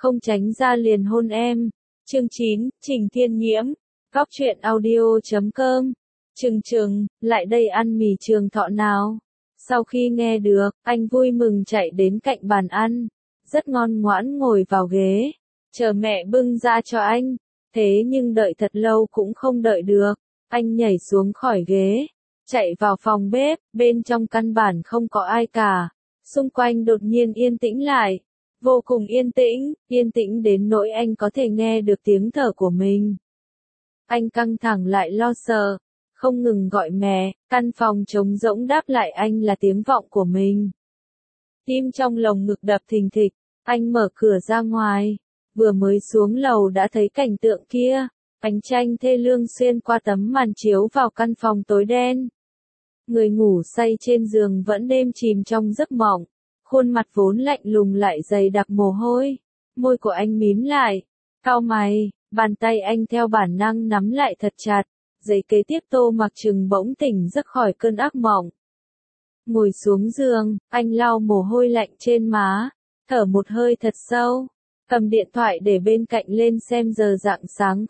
không tránh ra liền hôn em. Chương 9, Trình Thiên Nhiễm. Góc truyện audio.com. Trừng, lại đây ăn mì Trường Thọ nào. Sau khi nghe được, anh vui mừng chạy đến cạnh bàn ăn. Rất ngoan ngoãn ngồi vào ghế. Chờ mẹ bưng ra cho anh. Thế nhưng đợi thật lâu cũng không đợi được. Anh nhảy xuống khỏi ghế. Chạy vào phòng bếp, bên trong căn bản không có ai cả. Xung quanh đột nhiên yên tĩnh lại. Vô cùng yên tĩnh đến nỗi anh có thể nghe được tiếng thở của mình. Anh căng thẳng lại lo sợ, không ngừng gọi mẹ, căn phòng trống rỗng đáp lại anh là tiếng vọng của mình. Tim trong lồng ngực đập thình thịch, anh mở cửa ra ngoài, vừa mới xuống lầu đã thấy cảnh tượng kia, ánh tranh thê lương xuyên qua tấm màn chiếu vào căn phòng tối đen. Người ngủ say trên giường vẫn đêm chìm trong giấc mộng. Khuôn mặt vốn lạnh lùng lại dày đặc mồ hôi, môi của anh mím lại, cau mày, bàn tay anh theo bản năng nắm lại thật chặt, giây kế tiếp Tô Mặc Trừng bỗng tỉnh giấc khỏi cơn ác mộng. Ngồi xuống giường, anh lau mồ hôi lạnh trên má, thở một hơi thật sâu, cầm điện thoại để bên cạnh lên xem giờ rạng sáng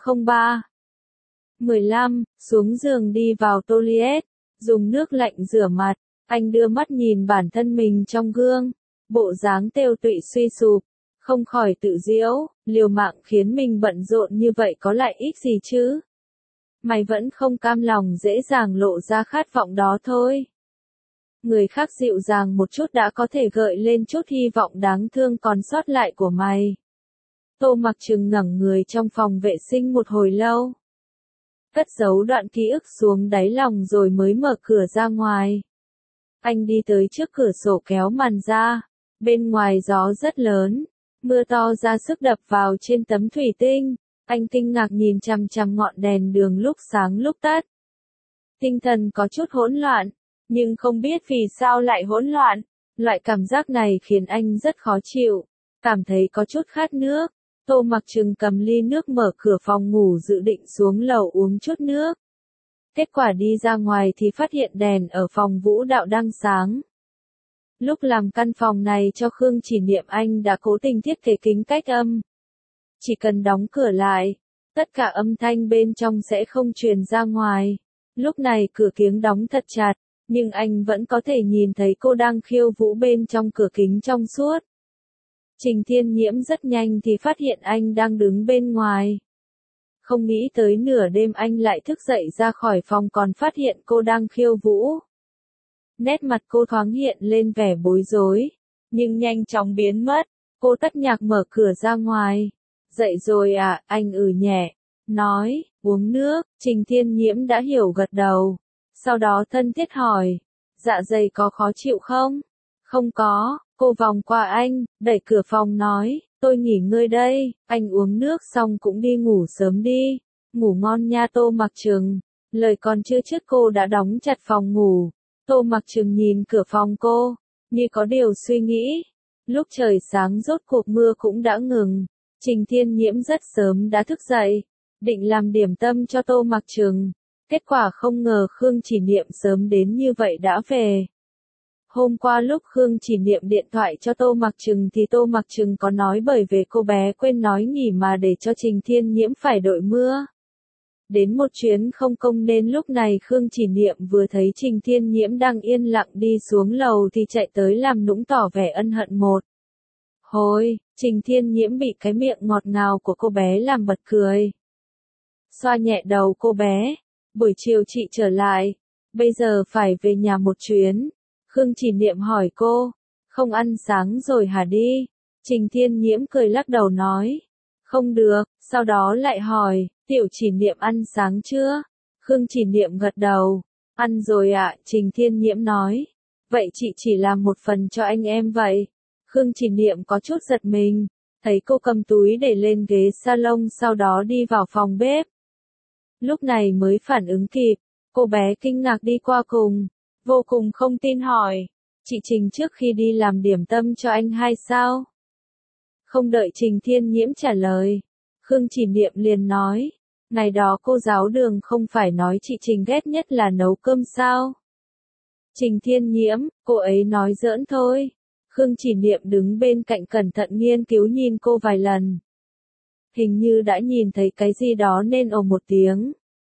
03:15, xuống giường đi vào toilet, dùng nước lạnh rửa mặt. Anh đưa mắt nhìn bản thân mình trong gương, bộ dáng tiêu tụy suy sụp, không khỏi tự giễu, liều mạng khiến mình bận rộn như vậy có lại ích gì chứ? Mày vẫn không cam lòng dễ dàng lộ ra khát vọng đó thôi. Người khác dịu dàng một chút đã có thể gợi lên chút hy vọng đáng thương còn sót lại của mày. Tô Mặc Trừng ngẩng người trong phòng vệ sinh một hồi lâu. Cất giấu đoạn ký ức xuống đáy lòng rồi mới mở cửa ra ngoài. Anh đi tới trước cửa sổ kéo màn ra, bên ngoài gió rất lớn, mưa to ra sức đập vào trên tấm thủy tinh, anh kinh ngạc nhìn chằm chằm ngọn đèn đường lúc sáng lúc tắt. Tinh thần có chút hỗn loạn, nhưng không biết vì sao lại hỗn loạn, loại cảm giác này khiến anh rất khó chịu, cảm thấy có chút khát nước. Tô Mặc Trừng cầm ly nước mở cửa phòng ngủ dự định xuống lầu uống chút nước. Kết quả đi ra ngoài thì phát hiện đèn ở phòng vũ đạo đang sáng. Lúc làm căn phòng này cho Khương Chỉ Niệm anh đã cố tình thiết kế kính cách âm. Chỉ cần đóng cửa lại, tất cả âm thanh bên trong sẽ không truyền ra ngoài. Lúc này cửa kiếng đóng thật chặt, nhưng anh vẫn có thể nhìn thấy cô đang khiêu vũ bên trong cửa kính trong suốt. Trình Thiên Nhiễm rất nhanh thì phát hiện anh đang đứng bên ngoài. Không nghĩ tới nửa đêm anh lại thức dậy ra khỏi phòng còn phát hiện cô đang khiêu vũ. Nét mặt cô thoáng hiện lên vẻ bối rối, nhưng nhanh chóng biến mất. Cô tắt nhạc mở cửa ra ngoài. Dậy rồi à, anh nhẹ, nói, uống nước. Trình Thiên Nhiễm đã hiểu gật đầu. Sau đó thân thiết hỏi, dạ dày có khó chịu không? Không có, cô vòng qua anh, đẩy cửa phòng nói, tôi nghỉ ngơi đây, anh uống nước xong cũng đi ngủ sớm đi, ngủ ngon nha Tô Mặc Trừng. Lời còn chưa dứt cô đã đóng chặt phòng ngủ. Tô Mặc Trừng nhìn cửa phòng cô, như có điều suy nghĩ. Lúc trời sáng rốt cuộc mưa cũng đã ngừng, Trình Thiên Nhiễm rất sớm đã thức dậy, định làm điểm tâm cho Tô Mặc Trừng. Kết quả không ngờ Khương Chỉ Niệm sớm đến như vậy đã về. Hôm qua lúc Khương Chỉ Niệm điện thoại cho Tô Mặc Trừng thì Tô Mặc Trừng có nói bởi vì cô bé quên nói nghỉ mà để cho Trình Thiên Nhiễm phải đội mưa. Đến một chuyến không công nên lúc này Khương Chỉ Niệm vừa thấy Trình Thiên Nhiễm đang yên lặng đi xuống lầu thì chạy tới làm nũng tỏ vẻ ân hận một hồi. Trình Thiên Nhiễm bị cái miệng ngọt ngào của cô bé làm bật cười. Xoa nhẹ đầu cô bé, buổi chiều chị trở lại, bây giờ phải về nhà một chuyến. Khương Chỉ Niệm hỏi cô, không ăn sáng rồi hả đi? Trình Thiên Nhiễm cười lắc đầu nói, không được, sau đó lại hỏi, Tiểu Chỉ Niệm ăn sáng chưa? Khương Chỉ Niệm gật đầu, ăn rồi ạ. Trình Thiên Nhiễm nói, vậy chị chỉ làm một phần cho anh em vậy. Khương Chỉ Niệm có chút giật mình, thấy cô cầm túi để lên ghế salon sau đó đi vào phòng bếp. Lúc này mới phản ứng kịp, cô bé kinh ngạc đi qua cùng, vô cùng không tin hỏi, chị Trình trước khi đi làm điểm tâm cho anh hay sao? Không đợi Trình Thiên Nhiễm trả lời, Khương Chỉ Niệm liền nói, ngày đó cô giáo Đường không phải nói chị Trình ghét nhất là nấu cơm sao? Trình Thiên Nhiễm, cô ấy nói giỡn thôi. Khương Chỉ Niệm đứng bên cạnh cẩn thận nghiên cứu nhìn cô vài lần. Hình như đã nhìn thấy cái gì đó nên ồ một tiếng.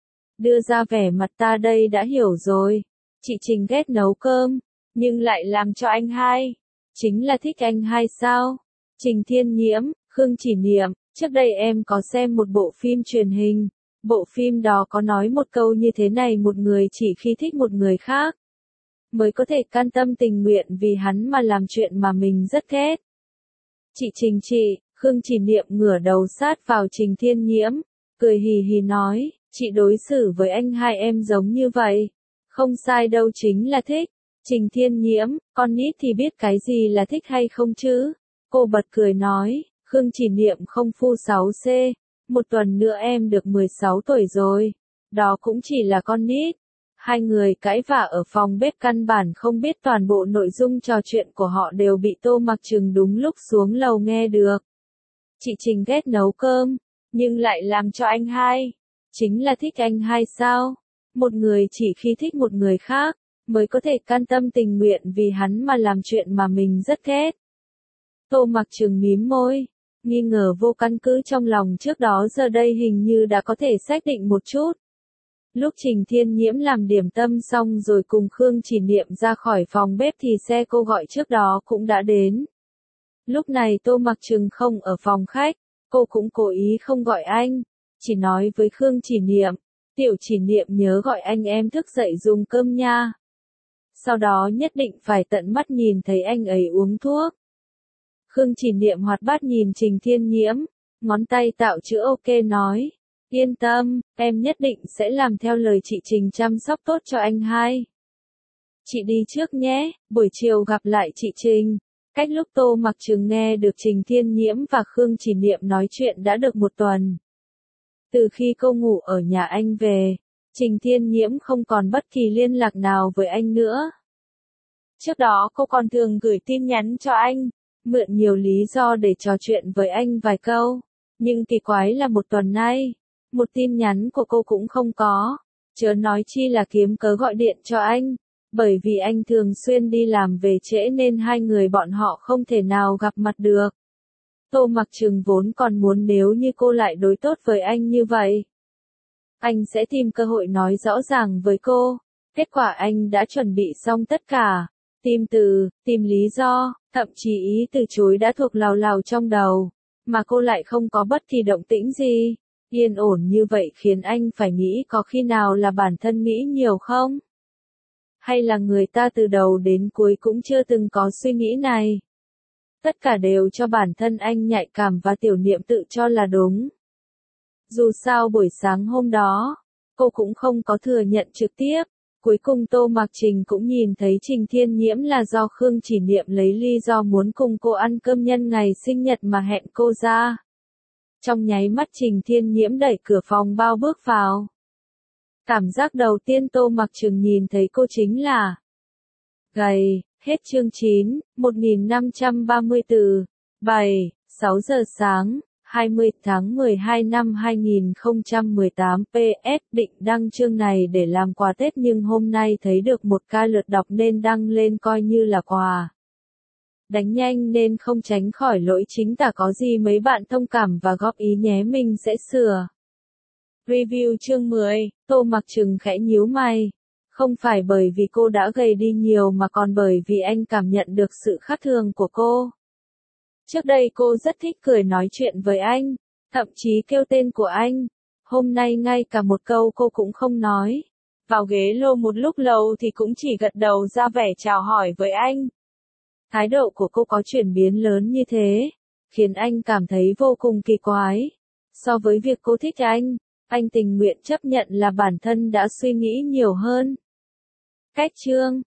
Đưa ra vẻ mặt ta đây đã hiểu rồi. Chị Trình ghét nấu cơm, nhưng lại làm cho anh hai. Chính là thích anh hai sao? Trình Thiên Nhiễm, Khương Chỉ Niệm, trước đây em có xem một bộ phim truyền hình. Bộ phim đó có nói một câu như thế này: một người chỉ khi thích một người khác mới có thể can tâm tình nguyện vì hắn mà làm chuyện mà mình rất ghét. Chị Trình chị, Khương Chỉ Niệm ngửa đầu sát vào Trình Thiên Nhiễm, cười hì hì nói, chị đối xử với anh hai em giống như vậy. Không sai đâu, chính là thích. Trình Thiên Nhiễm, con nít thì biết cái gì là thích hay không chứ? Cô bật cười nói, Khương Chỉ Niệm không phu 6C, một tuần nữa em được 16 tuổi rồi. Đó cũng chỉ là con nít. Hai người cãi vã ở phòng bếp, căn bản không biết toàn bộ nội dung trò chuyện của họ đều bị Tô Mặc Trừng đúng lúc xuống lầu nghe được. Chị Trình ghét nấu cơm, nhưng lại làm cho anh hai. Chính là thích anh hai sao? Một người chỉ khi thích một người khác mới có thể can tâm tình nguyện vì hắn mà làm chuyện mà mình rất ghét. Tô Mặc Trừng mím môi, nghi ngờ vô căn cứ trong lòng trước đó giờ đây hình như đã có thể xác định một chút. Lúc Trình Thiên Nhiễm làm điểm tâm xong rồi cùng Khương Chỉ Niệm ra khỏi phòng bếp thì xe cô gọi trước đó cũng đã đến. Lúc này Tô Mặc Trừng không ở phòng khách, cô cũng cố ý không gọi anh, chỉ nói với Khương Chỉ Niệm, tiểu Chỉ Niệm nhớ gọi anh em thức dậy dùng cơm nha. Sau đó nhất định phải tận mắt nhìn thấy anh ấy uống thuốc. Khương Chỉ Niệm hoạt bát nhìn Trình Thiên Nhiễm, ngón tay tạo chữ ok nói, yên tâm, em nhất định sẽ làm theo lời chị Trình chăm sóc tốt cho anh hai. Chị đi trước nhé, buổi chiều gặp lại chị Trình. Cách lúc Tô Mặc Trừng nghe được Trình Thiên Nhiễm và Khương Chỉ Niệm nói chuyện đã được một tuần. Từ khi cô ngủ ở nhà anh về, Trình Thiên Nhiễm không còn bất kỳ liên lạc nào với anh nữa. Trước đó cô còn thường gửi tin nhắn cho anh, mượn nhiều lý do để trò chuyện với anh vài câu. Nhưng kỳ quái là một tuần nay, một tin nhắn của cô cũng không có, chớ nói chi là kiếm cớ gọi điện cho anh. Bởi vì anh thường xuyên đi làm về trễ nên hai người bọn họ không thể nào gặp mặt được. Tô Mặc Trừng vốn còn muốn nếu như cô lại đối tốt với anh như vậy, anh sẽ tìm cơ hội nói rõ ràng với cô. Kết quả anh đã chuẩn bị xong tất cả, tìm từ, tìm lý do, thậm chí ý từ chối đã thuộc lào lào trong đầu, mà cô lại không có bất kỳ động tĩnh gì. Yên ổn như vậy khiến anh phải nghĩ có khi nào là bản thân nghĩ nhiều không? Hay là người ta từ đầu đến cuối cũng chưa từng có suy nghĩ này? Tất cả đều cho bản thân anh nhạy cảm và tiểu niệm tự cho là đúng. Dù sao buổi sáng hôm đó, cô cũng không có thừa nhận trực tiếp. Cuối cùng Tô Mặc Trừng cũng nhìn thấy Trình Thiên Nhiễm là do Khương Chỉ Niệm lấy lý do muốn cùng cô ăn cơm nhân ngày sinh nhật mà hẹn cô ra. Trong nháy mắt Trình Thiên Nhiễm đẩy cửa phòng bao bước vào. Cảm giác đầu tiên Tô Mặc Trừng nhìn thấy cô chính là gầy. Hết chương 9, 1534, 7, 6 giờ sáng, 20 tháng 12 năm 2018 PS định đăng chương này để làm quà Tết nhưng hôm nay thấy được một ca lượt đọc nên đăng lên coi như là quà. Đánh nhanh nên không tránh khỏi lỗi chính tả, có gì mấy bạn thông cảm và góp ý nhé, mình sẽ sửa. Review chương 10, Tô Mặc Trừng khẽ nhíu mày. Không phải bởi vì cô đã gầy đi nhiều mà còn bởi vì anh cảm nhận được sự khác thường của cô. Trước đây cô rất thích cười nói chuyện với anh, thậm chí kêu tên của anh. Hôm nay ngay cả một câu cô cũng không nói. Vào ghế lô một lúc lâu thì cũng chỉ gật đầu ra vẻ chào hỏi với anh. Thái độ của cô có chuyển biến lớn như thế, khiến anh cảm thấy vô cùng kỳ quái. So với việc cô thích anh tình nguyện chấp nhận là bản thân đã suy nghĩ nhiều hơn. Cách chương